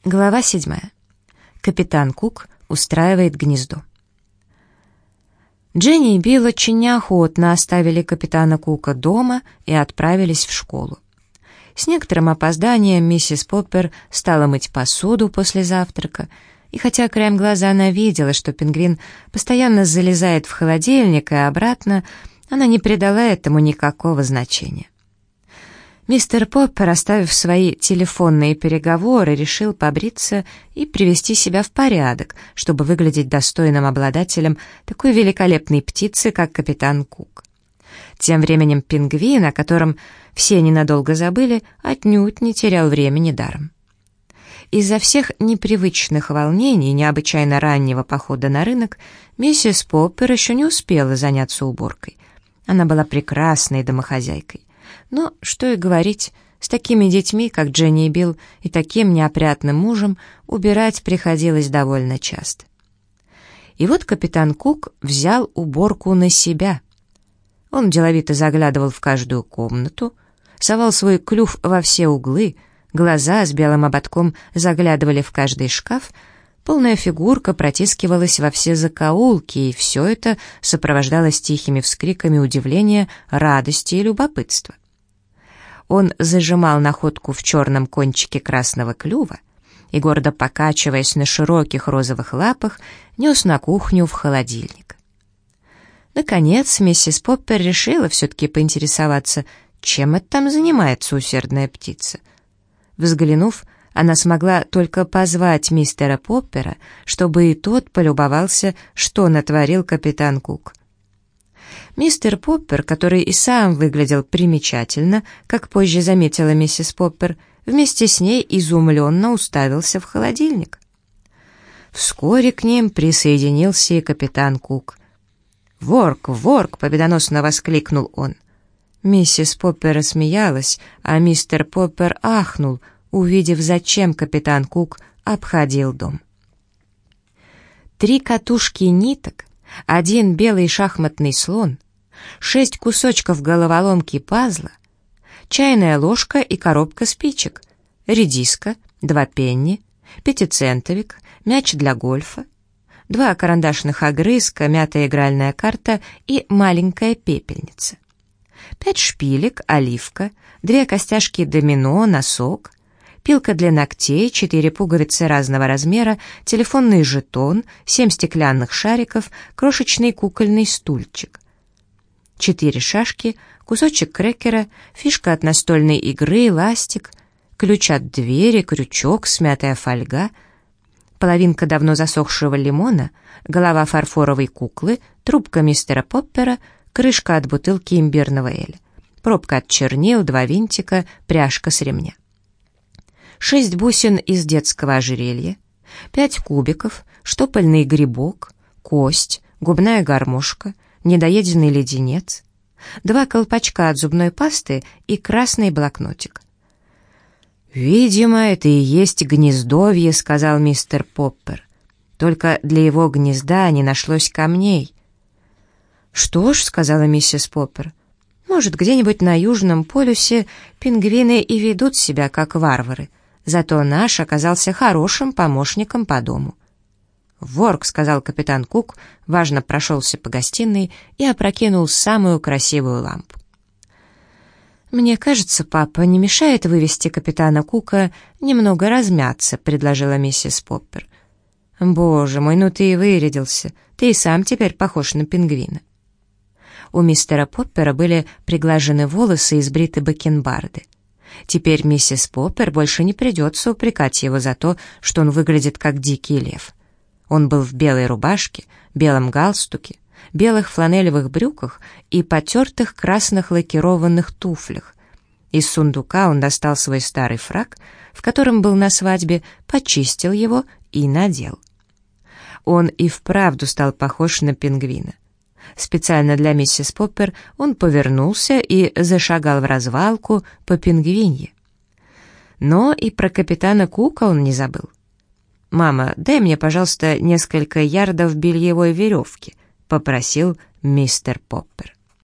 Глава 7. Капитан Кук устраивает гнездо. Дженни и Билл очень неохотно оставили капитана Кука дома и отправились в школу. С некоторым опозданием миссис Поппер стала мыть посуду после завтрака, и хотя краем глаза она видела, что пингвин постоянно залезает в холодильник и обратно, она не придала этому никакого значения. Мистер Поппер, оставив свои телефонные переговоры, решил побриться и привести себя в порядок, чтобы выглядеть достойным обладателем такой великолепной птицы, как капитан Кук. Тем временем пингвин, о котором все ненадолго забыли, отнюдь не терял времени даром. Из-за всех непривычных волнений и необычайно раннего похода на рынок миссис Поппер еще не успела заняться уборкой. Она была прекрасной домохозяйкой. Но, что и говорить, с такими детьми, как Дженни и Билл, и таким неопрятным мужем убирать приходилось довольно часто. И вот капитан Кук взял уборку на себя. Он деловито заглядывал в каждую комнату, совал свой клюв во все углы, глаза с белым ободком заглядывали в каждый шкаф, полная фигурка протискивалась во все закоулки, и все это сопровождалось тихими вскриками удивления, радости и любопытства. Он зажимал находку в черном кончике красного клюва и, гордо покачиваясь на широких розовых лапах, нес на кухню в холодильник. Наконец, миссис Поппер решила все-таки поинтересоваться, чем это там занимается усердная птица. Взглянув, она смогла только позвать мистера Поппера, чтобы и тот полюбовался, что натворил капитан Кук. Мистер Поппер, который и сам выглядел примечательно, как позже заметила миссис Поппер, вместе с ней изумленно уставился в холодильник. Вскоре к ним присоединился и капитан Кук. «Ворк, ворк!» — победоносно воскликнул он. Миссис Поппер рассмеялась, а мистер Поппер ахнул, увидев, зачем капитан Кук обходил дом. 3 катушки ниток, 1 белый шахматный слон, 6 кусочков головоломки пазла, чайная ложка и коробка спичек, редиска, 2 пенни, 5-центовик, мяч для гольфа, 2 карандашных огрызка, мятая игральная карта и маленькая пепельница, 5 шпилек, оливка, 2 костяшки домино, носок, пилка для ногтей, 4 пуговицы разного размера, телефонный жетон, 7 стеклянных шариков, крошечный кукольный стульчик, 4 шашки, кусочек крекера, фишка от настольной игры, ластик, ключ от двери, крючок, смятая фольга, половинка давно засохшего лимона, голова фарфоровой куклы, трубка мистера Поппера, крышка от бутылки имбирного эля, пробка от чернил, 2 винтика, пряжка с ремня. 6 бусин из детского ожерелья, 5 кубиков, штопольный грибок, кость, губная гармошка, недоеденный леденец, 2 колпачка от зубной пасты и красный блокнотик. «Видимо, это и есть гнездовье», — сказал мистер Поппер. «Только для его гнезда не нашлось камней». «Что ж», — сказала миссис Поппер, — «может, где-нибудь на Южном полюсе пингвины и ведут себя как варвары. Зато наш оказался хорошим помощником по дому». «Ворк», — сказал капитан Кук, важно прошелся по гостиной и опрокинул самую красивую лампу. «Мне кажется, папа, не мешает вывести капитана Кука немного размяться», — предложила миссис Поппер. «Боже мой, ну ты и вырядился, ты и сам теперь похож на пингвина». У мистера Поппера были приглажены волосы и сбриты бакенбарды. Теперь миссис Поппер больше не придется упрекать его за то, что он выглядит как дикий лев. Он был в белой рубашке, белом галстуке, белых фланелевых брюках и потертых красных лакированных туфлях. Из сундука он достал свой старый фрак, в котором был на свадьбе, почистил его и надел. Он и вправду стал похож на пингвина. Специально для миссис Поппер он повернулся и зашагал в развалку по пингвинье. Но и про капитана Кука он не забыл. «Мама, дай мне, пожалуйста, несколько ярдов бельевой веревки», — попросил мистер Поппер.